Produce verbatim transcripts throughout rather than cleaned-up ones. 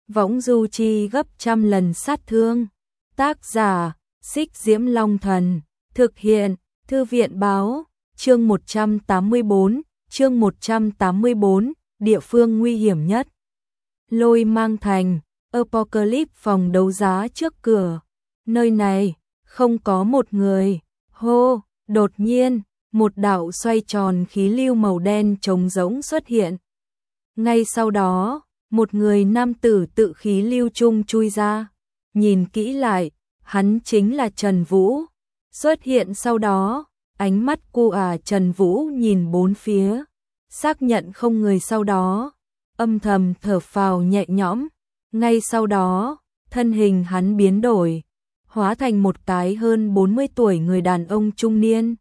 võng du chi gấp trăm lần sát thương. Tác giả, Xích Diễm Long Thần, thực hiện, Thư viện báo, chương một trăm tám mươi bốn, chương một trăm tám mươi bốn, địa phương nguy hiểm nhất. Lôi Mang Thành, Apocalypse phòng đấu giá trước cửa. Nơi này, không có một người. Hô, đột nhiên, một đạo xoay tròn khí lưu màu đen trống rỗng xuất hiện. Ngay sau đó, một người nam tử tự khí lưu trung chui ra. Nhìn kỹ lại, hắn chính là Trần Vũ. Xuất hiện sau đó, ánh mắt cu à Trần Vũ nhìn bốn phía, xác nhận không người sau đó, âm thầm thở phào nhẹ nhõm. Ngay sau đó, thân hình hắn biến đổi, hóa thành một cái hơn bốn mươi tuổi người đàn ông trung niên.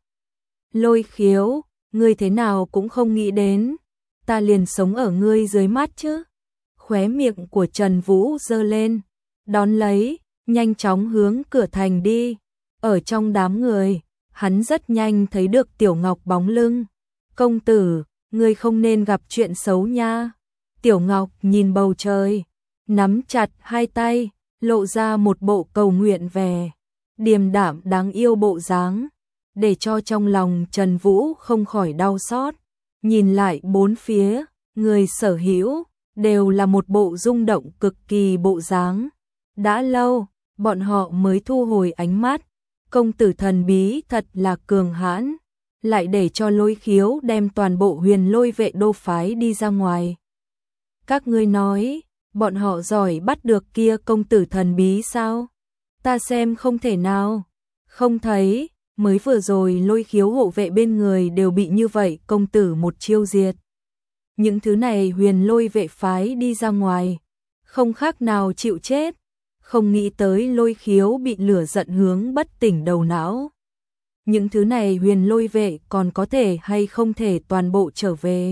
Lôi Khiếu, ngươi thế nào cũng không nghĩ đến, ta liền sống ở ngươi dưới mắt chứ. Khóe miệng của Trần Vũ giơ lên, đón lấy, nhanh chóng hướng cửa thành đi. Ở trong đám người, hắn rất nhanh thấy được Tiểu Ngọc bóng lưng. Công tử, ngươi không nên gặp chuyện xấu nha. Tiểu Ngọc nhìn bầu trời, nắm chặt hai tay, lộ ra một bộ cầu nguyện vẻ, điềm đạm đáng yêu bộ dáng, để cho trong lòng Trần Vũ không khỏi đau xót. Nhìn lại bốn phía, người sở hữu đều là một bộ rung động cực kỳ bộ dáng. Đã lâu, bọn họ mới thu hồi ánh mắt. Công tử thần bí thật là cường hãn, lại để cho Lôi Khiếu đem toàn bộ Huyền Lôi vệ đô phái đi ra ngoài. Các ngươi nói, bọn họ giỏi bắt được kia công tử thần bí sao? Ta xem không thể nào. Không thấy, mới vừa rồi Lôi Khiếu hộ vệ bên người đều bị như vậy công tử một chiêu diệt. Những thứ này Huyền Lôi vệ phái đi ra ngoài, không khác nào chịu chết. Không nghĩ tới Lôi Khiếu bị lửa giận hướng bất tỉnh đầu não. Những thứ này Huyền Lôi vệ còn có thể hay không thể toàn bộ trở về.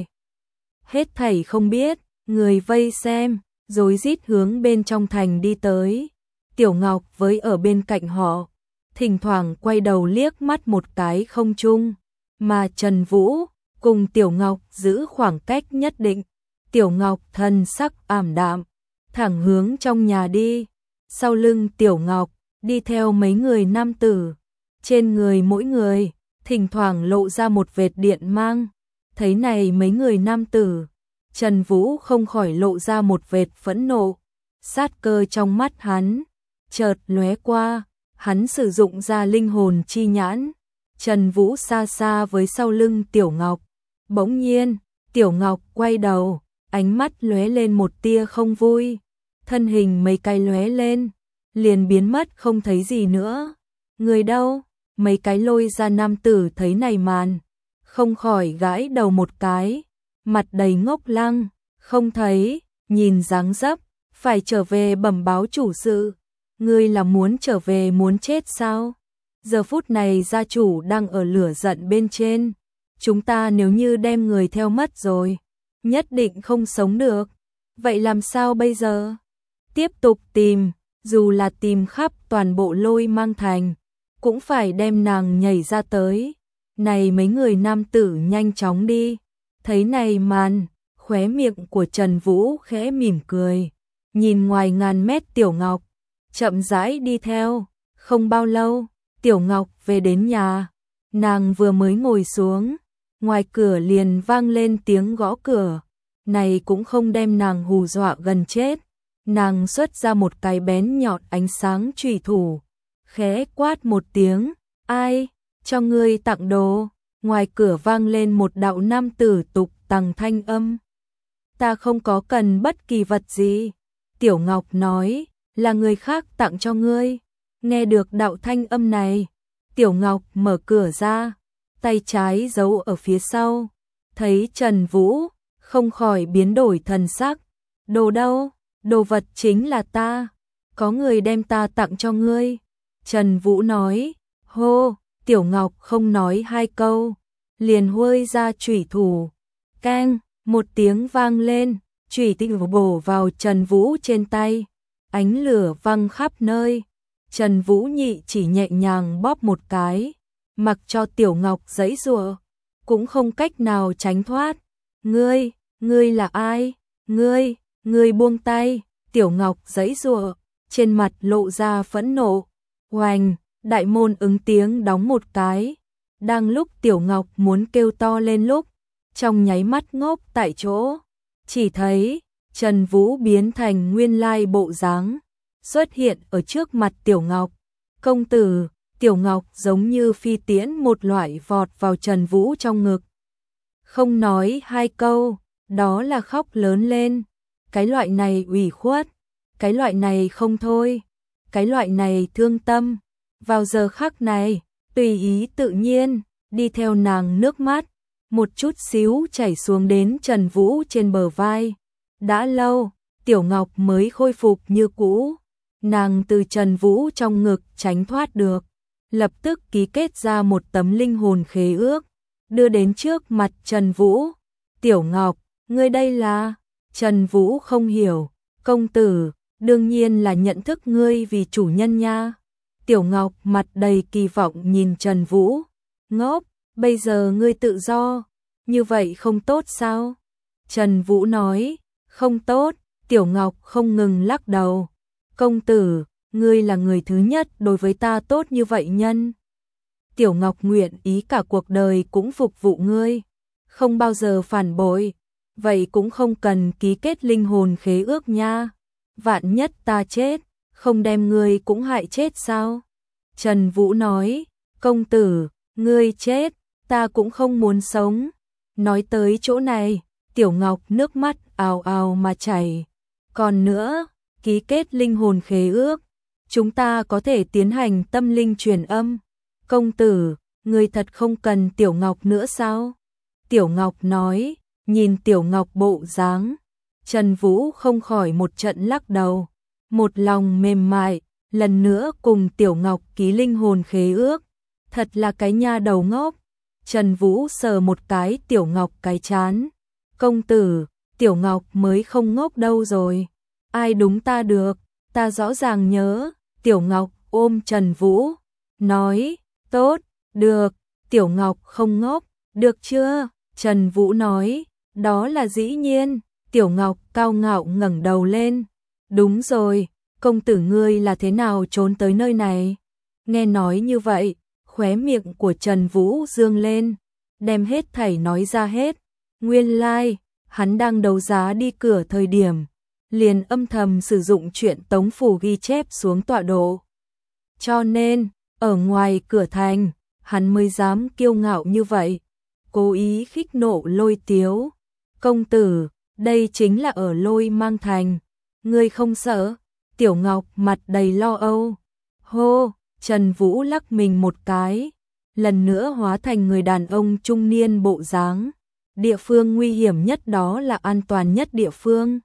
Hết thảy không biết, người vây xem, rối rít hướng bên trong thành đi tới. Tiểu Ngọc với ở bên cạnh họ, thỉnh thoảng quay đầu liếc mắt một cái không chung, mà Trần Vũ cùng Tiểu Ngọc giữ khoảng cách nhất định. Tiểu Ngọc thần sắc ảm đạm, thẳng hướng trong nhà đi. Sau lưng Tiểu Ngọc, đi theo mấy người nam tử. Trên người mỗi người, thỉnh thoảng lộ ra một vệt điện mang. Thấy này mấy người nam tử, Trần Vũ không khỏi lộ ra một vệt phẫn nộ. Sát cơ trong mắt hắn, chợt lóe qua, hắn sử dụng ra linh hồn chi nhãn. Trần Vũ xa xa với sau lưng Tiểu Ngọc. Bỗng nhiên, Tiểu Ngọc quay đầu, ánh mắt lóe lên một tia không vui. Thân hình mấy cái lóe lên, liền biến mất không thấy gì nữa. Người đâu? Mấy cái lôi ra nam tử thấy này màn, không khỏi gãi đầu một cái, mặt đầy ngốc lăng, không thấy, nhìn dáng dấp, phải trở về bẩm báo chủ sự. Ngươi là muốn trở về muốn chết sao? Giờ phút này gia chủ đang ở lửa giận bên trên, chúng ta nếu như đem người theo mất rồi, nhất định không sống được. Vậy làm sao bây giờ? Tiếp tục tìm, dù là tìm khắp toàn bộ Lôi Mang Thành, cũng phải đem nàng nhảy ra tới. Này mấy người nam tử nhanh chóng đi. Thấy này màn, khóe miệng của Trần Vũ khẽ mỉm cười, nhìn ngoài ngàn mét Tiểu Ngọc, chậm rãi đi theo. Không bao lâu, Tiểu Ngọc về đến nhà, nàng vừa mới ngồi xuống, ngoài cửa liền vang lên tiếng gõ cửa. Này cũng không đem nàng hù dọa gần chết. Nàng xuất ra một cái bén nhọn ánh sáng chùy thủ, khẽ quát một tiếng, ai, cho ngươi tặng đồ. Ngoài cửa vang lên một đạo nam tử tục tằng thanh âm. Ta không có cần bất kỳ vật gì. Tiểu Ngọc nói, là người khác tặng cho ngươi. Nghe được đạo thanh âm này, Tiểu Ngọc mở cửa ra, tay trái giấu ở phía sau. Thấy Trần Vũ, không khỏi biến đổi thần sắc. Đồ đâu? Đồ vật chính là ta, có người đem ta tặng cho ngươi. Trần Vũ nói, hô. Tiểu Ngọc không nói hai câu, liền huôi ra chủy thủ. Keng, một tiếng vang lên, chủy tinh bổ vào Trần Vũ trên tay. Ánh lửa văng khắp nơi. Trần Vũ nhị chỉ nhẹ nhàng bóp một cái, mặc cho Tiểu Ngọc giãy giụa, cũng không cách nào tránh thoát. Ngươi, ngươi là ai? Ngươi, ngươi buông tay. Tiểu Ngọc giãy giụa, trên mặt lộ ra phẫn nộ. Oành, đại môn ứng tiếng đóng một cái. Đang lúc Tiểu Ngọc muốn kêu to lên lúc, trong nháy mắt ngốc tại chỗ, chỉ thấy Trần Vũ biến thành nguyên lai bộ dáng, xuất hiện ở trước mặt Tiểu Ngọc. Công tử, Tiểu Ngọc giống như phi tiễn một loại vọt vào Trần Vũ trong ngực. Không nói hai câu, đó là khóc lớn lên. Cái loại này ủy khuất, cái loại này không thôi, cái loại này thương tâm. Vào giờ khắc này, tùy ý tự nhiên, đi theo nàng nước mắt, một chút xíu chảy xuống đến Trần Vũ trên bờ vai. Đã lâu, Tiểu Ngọc mới khôi phục như cũ. Nàng từ Trần Vũ trong ngực tránh thoát được, lập tức ký kết ra một tấm linh hồn khế ước, đưa đến trước mặt Trần Vũ. Tiểu Ngọc, ngươi đây là? Trần Vũ không hiểu. Công tử, đương nhiên là nhận thức ngươi vì chủ nhân nha. Tiểu Ngọc mặt đầy kỳ vọng nhìn Trần Vũ. Ngốc, bây giờ ngươi tự do, như vậy không tốt sao? Trần Vũ nói, không tốt. Tiểu Ngọc không ngừng lắc đầu. Công tử, ngươi là người thứ nhất đối với ta tốt như vậy nhân. Tiểu Ngọc nguyện ý cả cuộc đời cũng phục vụ ngươi, không bao giờ phản bội. Vậy cũng không cần ký kết linh hồn khế ước nha. Vạn nhất ta chết, không đem ngươi cũng hại chết sao? Trần Vũ nói, công tử, ngươi chết, ta cũng không muốn sống. Nói tới chỗ này, Tiểu Ngọc nước mắt ào ào mà chảy. Còn nữa, ký kết linh hồn khế ước, chúng ta có thể tiến hành tâm linh truyền âm. Công tử, ngươi thật không cần Tiểu Ngọc nữa sao? Tiểu Ngọc nói, nhìn Tiểu Ngọc bộ dáng, Trần Vũ không khỏi một trận lắc đầu, một lòng mềm mại, lần nữa cùng Tiểu Ngọc ký linh hồn khế ước. Thật là cái nha đầu ngốc. Trần Vũ sờ một cái Tiểu Ngọc cái chán. Công tử, Tiểu Ngọc mới không ngốc đâu rồi. Ai đúng ta được, ta rõ ràng nhớ. Tiểu Ngọc ôm Trần Vũ, nói, tốt, được. Tiểu Ngọc không ngốc, được chưa? Trần Vũ nói, đó là dĩ nhiên. Tiểu Ngọc cao ngạo ngẩng đầu lên. Đúng rồi, công tử ngươi là thế nào trốn tới nơi này? Nghe nói như vậy, khóe miệng của Trần Vũ dương lên, đem hết thảy nói ra hết. Nguyên lai, like, hắn đang đấu giá đi cửa thời điểm, liền âm thầm sử dụng chuyện tống phủ ghi chép xuống tọa độ. Cho nên, ở ngoài cửa thành, hắn mới dám kiêu ngạo như vậy, cố ý khích nộ Lôi Tiếu. Công tử, đây chính là ở Lôi Mang thành, ngươi không sợ? Tiểu Ngọc mặt đầy lo âu. Hô, Trần Vũ lắc mình một cái, lần nữa hóa thành người đàn ông trung niên bộ dáng. Địa phương nguy hiểm nhất đó là an toàn nhất địa phương.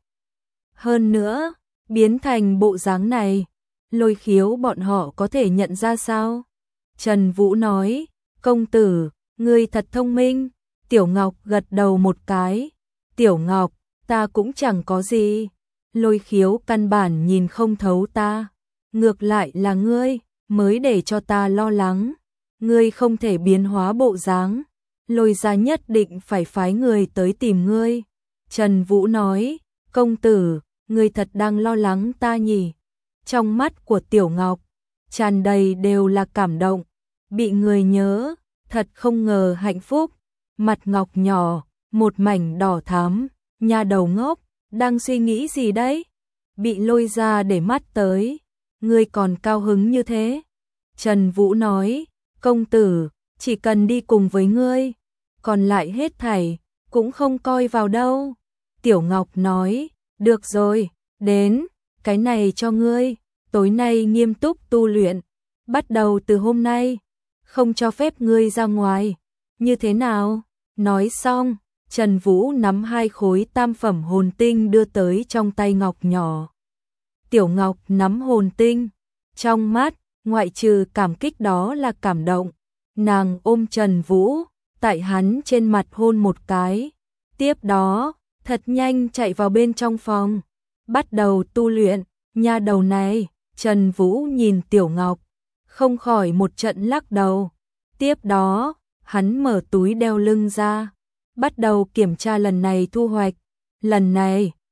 Hơn nữa, biến thành bộ dáng này, Lôi Khiếu bọn họ có thể nhận ra sao? Trần Vũ nói, công tử, ngươi thật thông minh. Tiểu Ngọc gật đầu một cái. Tiểu Ngọc, ta cũng chẳng có gì. Lôi Khiếu căn bản nhìn không thấu ta. Ngược lại là ngươi, mới để cho ta lo lắng. Ngươi không thể biến hóa bộ dáng. Lôi gia nhất định phải phái người tới tìm ngươi. Trần Vũ nói, công tử, ngươi thật đang lo lắng ta nhỉ? Trong mắt của Tiểu Ngọc, tràn đầy đều là cảm động. Bị người nhớ, thật không ngờ hạnh phúc. Mặt ngọc nhỏ, một mảnh đỏ thắm. Nha đầu ngốc, đang suy nghĩ gì đấy? Bị Lôi ra để mắt tới, ngươi còn cao hứng như thế? Trần Vũ nói, công tử, chỉ cần đi cùng với ngươi, còn lại hết thảy, cũng không coi vào đâu. Tiểu Ngọc nói, được rồi, đến, cái này cho ngươi, tối nay nghiêm túc tu luyện, bắt đầu từ hôm nay, không cho phép ngươi ra ngoài, như thế nào? Nói xong, Trần Vũ nắm hai khối tam phẩm hồn tinh đưa tới trong tay Ngọc nhỏ. Tiểu Ngọc nắm hồn tinh, trong mắt, ngoại trừ cảm kích đó là cảm động. Nàng ôm Trần Vũ, tại hắn trên mặt hôn một cái. Tiếp đó, thật nhanh chạy vào bên trong phòng, bắt đầu tu luyện. Nha đầu này, Trần Vũ nhìn Tiểu Ngọc, không khỏi một trận lắc đầu. Tiếp đó, hắn mở túi đeo lưng ra, bắt đầu kiểm tra lần này thu hoạch. Lần này,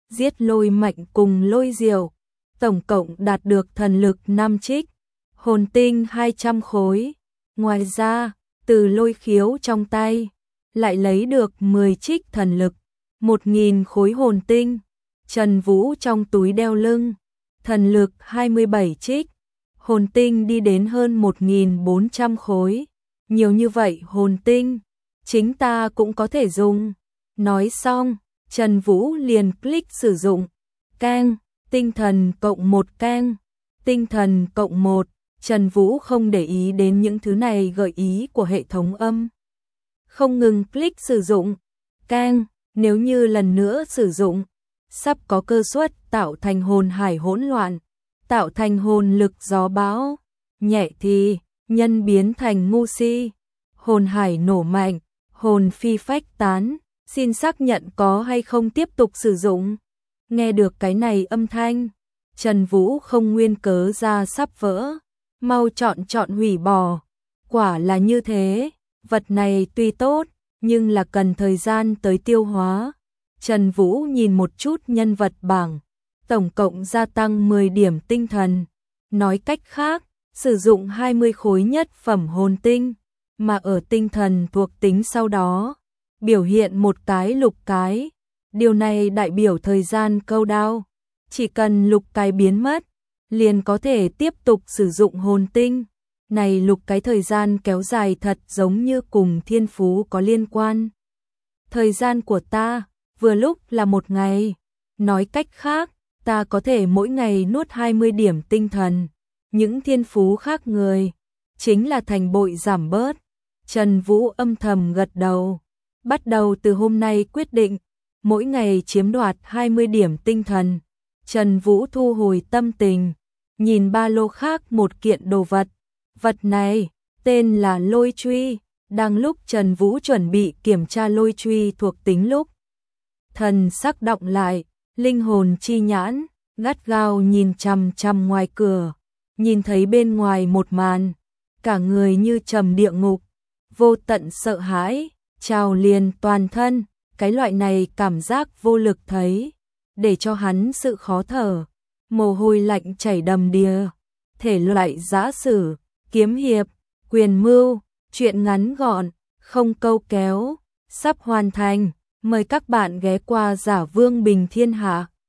giết lôi mạnh cùng lôi diệu, tổng cộng đạt được thần lực năm trích, hồn tinh hai trăm khối. Ngoài ra, từ lôi khiếu trong tay, lại lấy được mười trích thần lực, một nghìn khối hồn tinh. Trần Vũ trong túi đeo lưng, thần lực hai mươi bảy trích, hồn tinh đi đến hơn một nghìn bốn trăm khối. Nhiều như vậy hồn tinh, chính ta cũng có thể dùng. Nói xong, Trần Vũ liền click sử dụng. Keng, tinh thần cộng một keng, tinh thần cộng một. Trần Vũ không để ý đến những thứ này gợi ý của hệ thống âm. Không ngừng click sử dụng. Keng, nếu như lần nữa sử dụng, sắp có cơ suất tạo thành hồn hải hỗn loạn, tạo thành hồn lực gió bão. Nhẹ thì, nhân biến thành ngu si, hồn hải nổ mạnh, hồn phi phách tán. Xin xác nhận có hay không tiếp tục sử dụng. Nghe được cái này âm thanh, Trần Vũ không nguyên cớ ra sắp vỡ, mau chọn chọn hủy bỏ. Quả là như thế, vật này tuy tốt, nhưng là cần thời gian tới tiêu hóa. Trần Vũ nhìn một chút nhân vật bảng, tổng cộng gia tăng mười điểm tinh thần. Nói cách khác, sử dụng hai mươi khối nhất phẩm hồn tinh, mà ở tinh thần thuộc tính sau đó, biểu hiện một cái lục cái. Điều này đại biểu thời gian câu đao. Chỉ cần lục cái biến mất, liền có thể tiếp tục sử dụng hồn tinh. Này lục cái thời gian kéo dài thật giống như cùng thiên phú có liên quan. Thời gian của ta, vừa lúc là một ngày. Nói cách khác, ta có thể mỗi ngày nuốt hai mươi điểm tinh thần. Những thiên phú khác người, chính là thành bội giảm bớt. Trần Vũ âm thầm gật đầu. Bắt đầu từ hôm nay quyết định, mỗi ngày chiếm đoạt hai mươi điểm tinh thần. Trần Vũ thu hồi tâm tình, nhìn ba lô khác một kiện đồ vật. Vật này, tên là lôi truy. Đang lúc Trần Vũ chuẩn bị kiểm tra lôi truy thuộc tính lúc, thần sắc động lại, linh hồn chi nhãn, gắt gao nhìn chằm chằm ngoài cửa. Nhìn thấy bên ngoài một màn, cả người như trầm địa ngục, vô tận sợ hãi, trào liền toàn thân. Cái loại này cảm giác vô lực thấy, để cho hắn sự khó thở, mồ hôi lạnh chảy đầm đìa. Thể loại giã sử, kiếm hiệp, quyền mưu, truyện ngắn gọn, không câu kéo, sắp hoàn thành. Mời các bạn ghé qua Giả Vương Bình Thiên Hạ.